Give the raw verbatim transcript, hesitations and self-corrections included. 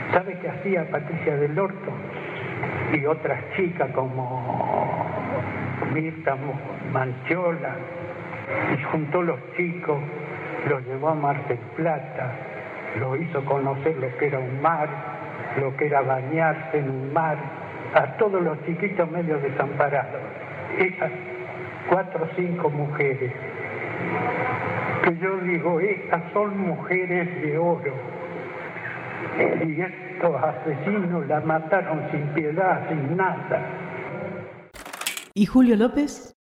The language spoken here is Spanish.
¿Sabe qué hacía Patricia del Orto? Y otras chicas como Mirta Manchola, y juntó los chicos, los llevó a Mar del Plata, los hizo conocer lo que era un mar, lo que era bañarse en un mar, a todos los chiquitos medio desamparados. Esas cuatro o cinco mujeres, que yo digo, estas son mujeres de oro. Y estos asesinos la mataron sin piedad, sin nada. ¿Y Julio López?